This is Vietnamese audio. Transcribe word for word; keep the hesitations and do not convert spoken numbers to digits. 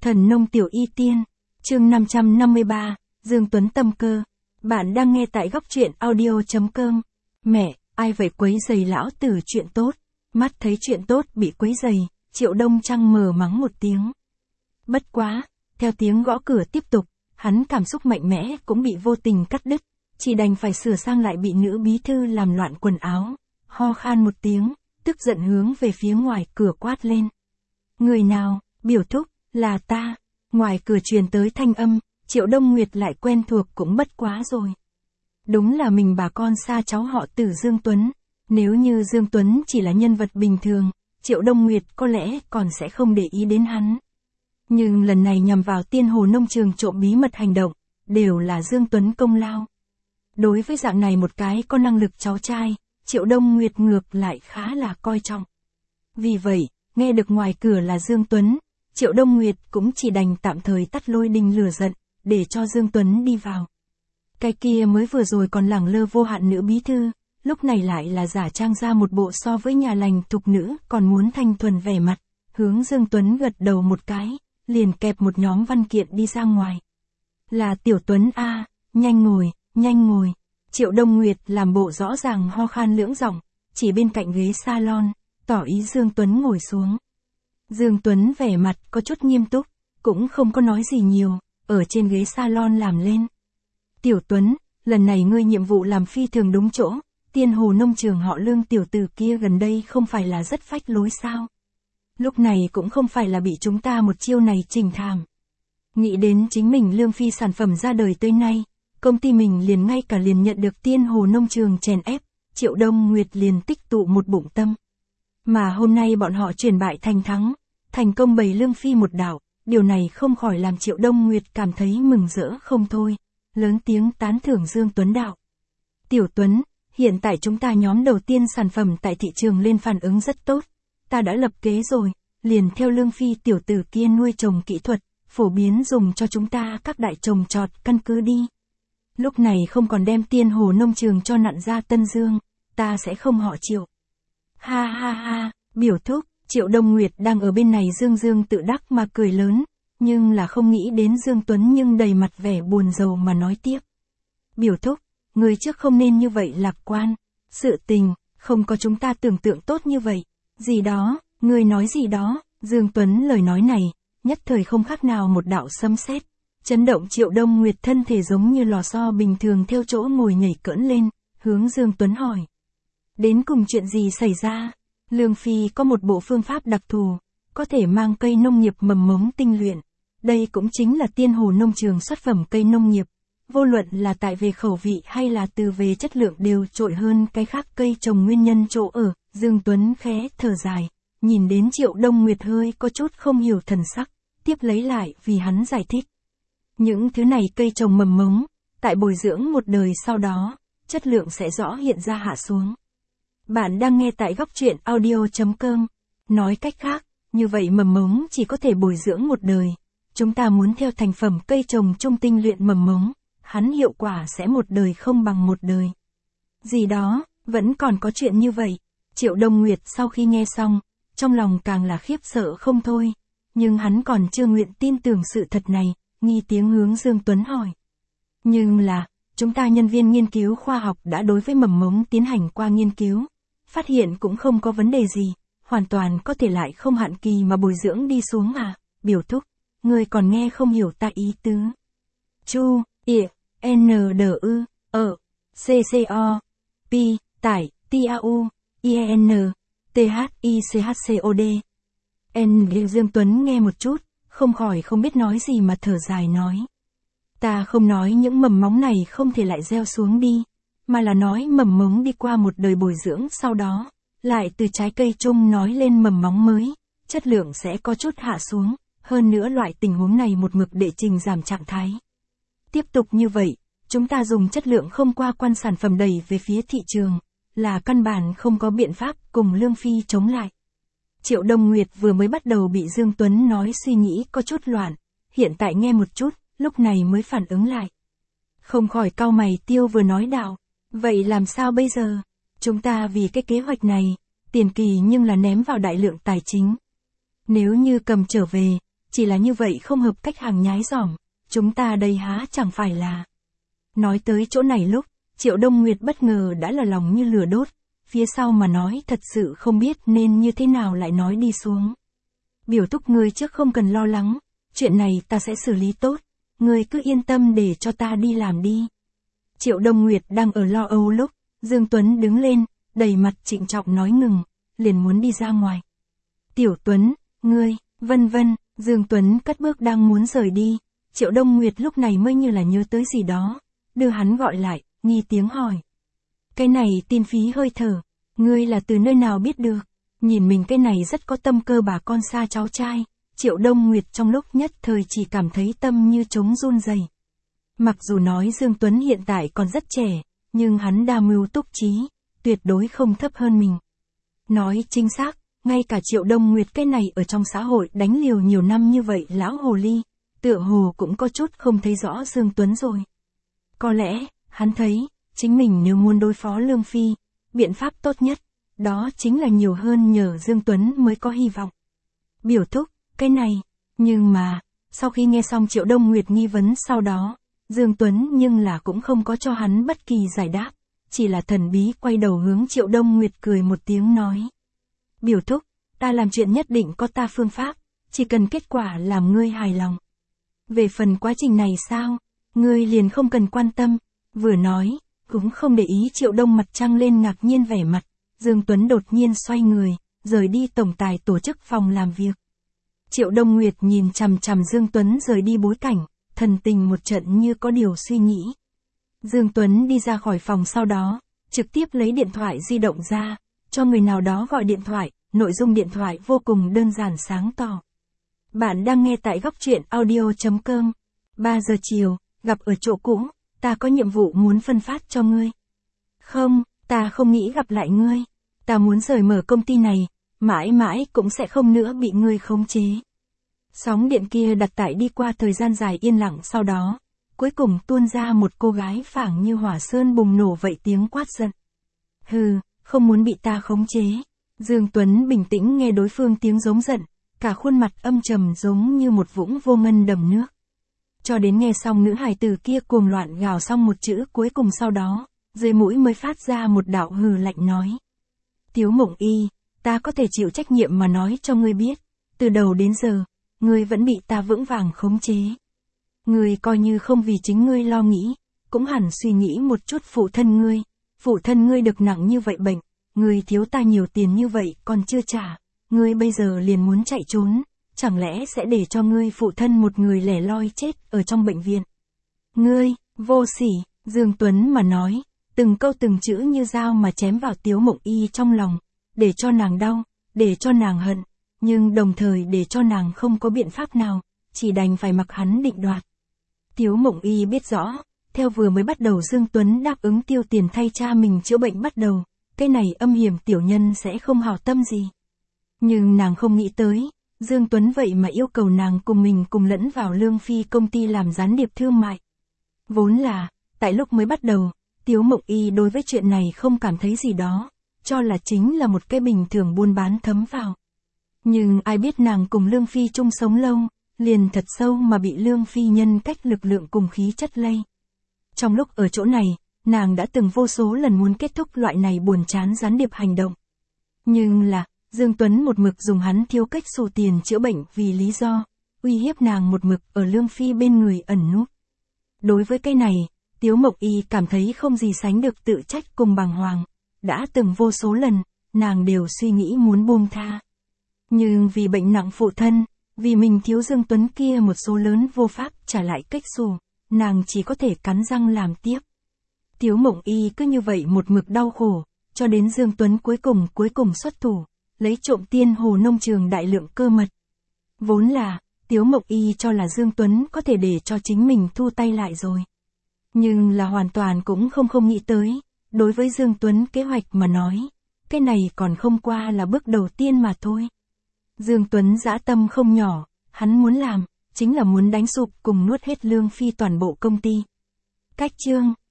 Thần nông tiểu y tiên, chương năm trăm năm mươi ba, Dương Tuấn tâm cơ. Bạn đang nghe tại góc truyện audio.com. Mẹ, ai vậy quấy giày lão tử chuyện tốt. Mắt thấy chuyện tốt bị quấy giày, Triệu Đông Trăng mờ mắng một tiếng. Bất quá, theo tiếng gõ cửa tiếp tục, hắn cảm xúc mạnh mẽ cũng bị vô tình cắt đứt, chỉ đành phải sửa sang lại bị nữ bí thư làm loạn quần áo, ho khan một tiếng, tức giận hướng về phía ngoài cửa quát lên. Người nào, biểu thúc, là ta. Ngoài cửa truyền tới thanh âm, Triệu Đông Nguyệt lại quen thuộc cũng bất quá rồi. Đúng là mình bà con xa cháu họ Tử Dương Tuấn. Nếu như Dương Tuấn chỉ là nhân vật bình thường, Triệu Đông Nguyệt có lẽ còn sẽ không để ý đến hắn. Nhưng lần này nhằm vào Tiên Hồ nông trường trộm bí mật hành động, đều là Dương Tuấn công lao. Đối với dạng này một cái có năng lực cháu trai, Triệu Đông Nguyệt ngược lại khá là coi trọng. Vì vậy, nghe được ngoài cửa là Dương Tuấn, Triệu Đông Nguyệt cũng chỉ đành tạm thời tắt lôi đình lửa giận, để cho Dương Tuấn đi vào. Cái kia mới vừa rồi còn lẳng lơ vô hạn nữ bí thư, lúc này lại là giả trang ra một bộ so với nhà lành thục nữ còn muốn thanh thuần vẻ mặt, hướng Dương Tuấn gật đầu một cái, liền kẹp một nhóm văn kiện đi ra ngoài. Là Tiểu Tuấn a, nhanh ngồi, nhanh ngồi. Triệu Đông Nguyệt làm bộ rõ ràng ho khan lưỡng giọng, chỉ bên cạnh ghế salon, tỏ ý Dương Tuấn ngồi xuống. Dương Tuấn vẻ mặt có chút nghiêm túc, cũng không có nói gì nhiều, ở trên ghế salon làm lên. Tiểu Tuấn, lần này ngươi nhiệm vụ làm phi thường đúng chỗ, Tiên Hồ nông trường họ Lương tiểu tử kia gần đây không phải là rất phách lối sao? Lúc này cũng không phải là bị chúng ta một chiêu này chỉnh thảm. Nghĩ đến chính mình Lương Phi sản phẩm ra đời tới nay, công ty mình liền ngay cả liền nhận được Tiên Hồ nông trường chèn ép, Triệu Đông Nguyệt liền tích tụ một bụng tâm. Mà hôm nay bọn họ chuyển bại thành thắng, thành công bày Lương Phi một đạo, điều này không khỏi làm Triệu Đông Nguyệt cảm thấy mừng rỡ không thôi, lớn tiếng tán thưởng Dương Tuấn đạo. Tiểu Tuấn, hiện tại chúng ta nhóm đầu tiên sản phẩm tại thị trường lên phản ứng rất tốt, ta đã lập kế rồi, liền theo Lương Phi tiểu tử kia nuôi trồng kỹ thuật, phổ biến dùng cho chúng ta các đại trồng trọt căn cứ đi. Lúc này không còn đem Tiên Hồ nông trường cho nặn ra Tân Dương, ta sẽ không họ Triệu. Ha ha ha, biểu thúc. Triệu Đông Nguyệt đang ở bên này dương dương tự đắc mà cười lớn, nhưng là không nghĩ đến Dương Tuấn nhưng đầy mặt vẻ buồn rầu mà nói tiếp. Biểu thúc, người trước không nên như vậy lạc quan, sự tình, không có chúng ta tưởng tượng tốt như vậy, gì đó, người nói gì đó, Dương Tuấn lời nói này, nhất thời không khác nào một đạo sấm sét, chấn động Triệu Đông Nguyệt thân thể giống như lò xo bình thường theo chỗ ngồi nhảy cỡn lên, hướng Dương Tuấn hỏi. Đến cùng chuyện gì xảy ra? Lương Phi có một bộ phương pháp đặc thù, có thể mang cây nông nghiệp mầm mống tinh luyện. Đây cũng chính là Tiên Hồ nông trường xuất phẩm cây nông nghiệp. Vô luận là tại về khẩu vị hay là từ về chất lượng đều trội hơn cái khác cây trồng nguyên nhân chỗ ở. Dương Tuấn khẽ thở dài, nhìn đến Triệu Đông Nguyệt hơi có chút không hiểu thần sắc, tiếp lấy lại vì hắn giải thích. Những thứ này cây trồng mầm mống, tại bồi dưỡng một đời sau đó, chất lượng sẽ rõ hiện ra hạ xuống. Bạn đang nghe tại góc truyện audio.com. Nói cách khác, như vậy mầm mống chỉ có thể bồi dưỡng một đời. Chúng ta muốn theo thành phẩm cây trồng trung tinh luyện mầm mống, hắn hiệu quả sẽ một đời không bằng một đời. Gì đó, vẫn còn có chuyện như vậy. Triệu Đông Nguyệt sau khi nghe xong, trong lòng càng là khiếp sợ không thôi. Nhưng hắn còn chưa nguyện tin tưởng sự thật này, nghi tiếng hướng Dương Tuấn hỏi. Nhưng là, chúng ta nhân viên nghiên cứu khoa học đã đối với mầm mống tiến hành qua nghiên cứu. Phát hiện cũng không có vấn đề gì, hoàn toàn có thể lại không hạn kỳ mà bồi dưỡng đi xuống à, biểu thúc, người còn nghe không hiểu ta ý tứ. Chu, ỉa, N D U, ở, C C O, P, tải, T A U, I E N, T H I C H C O D. N. Dương Tuấn nghe một chút, không khỏi không biết nói gì mà thở dài nói. Ta không nói những mầm móng này không thể lại gieo xuống đi. Mà là nói mầm mống đi qua một đời bồi dưỡng sau đó, lại từ trái cây chung nói lên mầm móng mới, chất lượng sẽ có chút hạ xuống, hơn nữa loại tình huống này một mực để trình giảm trạng thái. Tiếp tục như vậy, chúng ta dùng chất lượng không qua quan sản phẩm đẩy về phía thị trường, là căn bản không có biện pháp cùng Lương Phi chống lại. Triệu Đông Nguyệt vừa mới bắt đầu bị Dương Tuấn nói suy nghĩ có chút loạn, hiện tại nghe một chút, lúc này mới phản ứng lại. Không khỏi cau mày tiêu vừa nói đạo. Vậy làm sao bây giờ? Chúng ta vì cái kế hoạch này, tiền kỳ nhưng là ném vào đại lượng tài chính. Nếu như cầm trở về, chỉ là như vậy không hợp cách hàng nhái giỏm, chúng ta đây há chẳng phải là. Nói tới chỗ này lúc, Triệu Đông Nguyệt bất ngờ đã là lòng như lửa đốt, phía sau mà nói thật sự không biết nên như thế nào lại nói đi xuống. Biểu thúc ngươi trước không cần lo lắng, chuyện này ta sẽ xử lý tốt, ngươi cứ yên tâm để cho ta đi làm đi. Triệu Đông Nguyệt đang ở lo âu lúc, Dương Tuấn đứng lên, đầy mặt trịnh trọng nói ngừng, liền muốn đi ra ngoài. Tiểu Tuấn, ngươi, vân vân, Dương Tuấn cất bước đang muốn rời đi, Triệu Đông Nguyệt lúc này mới như là nhớ tới gì đó, đưa hắn gọi lại, nghi tiếng hỏi. Cái này tin phí hơi thở, ngươi là từ nơi nào biết được? Nhìn mình cái này rất có tâm cơ bà con xa cháu trai, Triệu Đông Nguyệt trong lúc nhất thời chỉ cảm thấy tâm như trống run rẩy. Mặc dù nói Dương Tuấn hiện tại còn rất trẻ, nhưng hắn đa mưu túc trí, tuyệt đối không thấp hơn mình. Nói chính xác, ngay cả Triệu Đông Nguyệt cái này ở trong xã hội đánh liều nhiều năm như vậy lão hồ ly, tựa hồ cũng có chút không thấy rõ Dương Tuấn rồi. Có lẽ, hắn thấy, chính mình nếu muốn đối phó Lương Phi, biện pháp tốt nhất, đó chính là nhiều hơn nhờ Dương Tuấn mới có hy vọng. Biểu thúc, cái này, nhưng mà, sau khi nghe xong Triệu Đông Nguyệt nghi vấn sau đó, Dương Tuấn nhưng là cũng không có cho hắn bất kỳ giải đáp, chỉ là thần bí quay đầu hướng Triệu Đông Nguyệt cười một tiếng nói. Biểu thúc, ta làm chuyện nhất định có ta phương pháp, chỉ cần kết quả làm ngươi hài lòng. Về phần quá trình này sao, ngươi liền không cần quan tâm, vừa nói, cũng không để ý Triệu Đông mặt trăng lên ngạc nhiên vẻ mặt, Dương Tuấn đột nhiên xoay người, rời đi tổng tài tổ chức phòng làm việc. Triệu Đông Nguyệt nhìn chằm chằm Dương Tuấn rời đi bối cảnh, thần tình một trận như có điều suy nghĩ. Dương Tuấn đi ra khỏi phòng sau đó, trực tiếp lấy điện thoại di động ra, cho người nào đó gọi điện thoại, nội dung điện thoại vô cùng đơn giản sáng tỏ. Bạn đang nghe tại góc truyện audio chấm com. ba giờ chiều, gặp ở chỗ cũ, ta có nhiệm vụ muốn phân phát cho ngươi. Không, ta không nghĩ gặp lại ngươi. Ta muốn rời mở công ty này, mãi mãi cũng sẽ không nữa bị ngươi khống chế. Sóng điện kia đặt tại đi qua thời gian dài yên lặng sau đó, cuối cùng tuôn ra một cô gái phảng như hỏa sơn bùng nổ vậy tiếng quát giận. Hừ, không muốn bị ta khống chế. Dương Tuấn bình tĩnh nghe đối phương tiếng giống giận, cả khuôn mặt âm trầm giống như một vũng vô ngân đầm nước. Cho đến nghe xong nữ hài tử kia cuồng loạn gào xong một chữ cuối cùng sau đó, dưới mũi mới phát ra một đạo hừ lạnh nói. Tiếu Mộng Y, ta có thể chịu trách nhiệm mà nói cho ngươi biết, từ đầu đến giờ, ngươi vẫn bị ta vững vàng khống chế. Ngươi coi như không vì chính ngươi lo nghĩ, cũng hẳn suy nghĩ một chút phụ thân ngươi, phụ thân ngươi được nặng như vậy bệnh, ngươi thiếu ta nhiều tiền như vậy còn chưa trả, ngươi bây giờ liền muốn chạy trốn, chẳng lẽ sẽ để cho ngươi phụ thân một người lẻ loi chết ở trong bệnh viện. Ngươi, vô sỉ, Dương Tuấn mà nói, từng câu từng chữ như dao mà chém vào Tiếu Mộng Y trong lòng, để cho nàng đau, để cho nàng hận, nhưng đồng thời để cho nàng không có biện pháp nào, chỉ đành phải mặc hắn định đoạt. Tiếu Mộng Y biết rõ, theo vừa mới bắt đầu Dương Tuấn đáp ứng tiêu tiền thay cha mình chữa bệnh bắt đầu, cái này âm hiểm tiểu nhân sẽ không hảo tâm gì. Nhưng nàng không nghĩ tới, Dương Tuấn vậy mà yêu cầu nàng cùng mình cùng lẫn vào Lương Phi công ty làm gián điệp thương mại. Vốn là, tại lúc mới bắt đầu, Tiếu Mộng Y đối với chuyện này không cảm thấy gì đó, cho là chính là một cái bình thường buôn bán thấm vào. Nhưng ai biết nàng cùng Lương Phi chung sống lâu, liền thật sâu mà bị Lương Phi nhân cách lực lượng cùng khí chất lây. Trong lúc ở chỗ này, nàng đã từng vô số lần muốn kết thúc loại này buồn chán gián điệp hành động. Nhưng là, Dương Tuấn một mực dùng hắn thiếu cách xù tiền chữa bệnh vì lý do, uy hiếp nàng một mực ở Lương Phi bên người ẩn núp. Đối với cái này, Tiếu Mộng Y cảm thấy không gì sánh được tự trách cùng bàng hoàng. Đã từng vô số lần, nàng đều suy nghĩ muốn buông tha. Nhưng vì bệnh nặng phụ thân, vì mình thiếu Dương Tuấn kia một số lớn vô pháp trả lại cách xù, nàng chỉ có thể cắn răng làm tiếp. Tiếu Mộng Y cứ như vậy một mực đau khổ, cho đến Dương Tuấn cuối cùng cuối cùng xuất thủ, lấy trộm Tiên Hồ nông trường đại lượng cơ mật. Vốn là, Tiếu Mộng Y cho là Dương Tuấn có thể để cho chính mình thu tay lại rồi. Nhưng là hoàn toàn cũng không không nghĩ tới, đối với Dương Tuấn kế hoạch mà nói, cái này còn không qua là bước đầu tiên mà thôi. Dương Tuấn dã tâm không nhỏ, hắn muốn làm, chính là muốn đánh sụp cùng nuốt hết Lương Phi toàn bộ công ty. Cách chương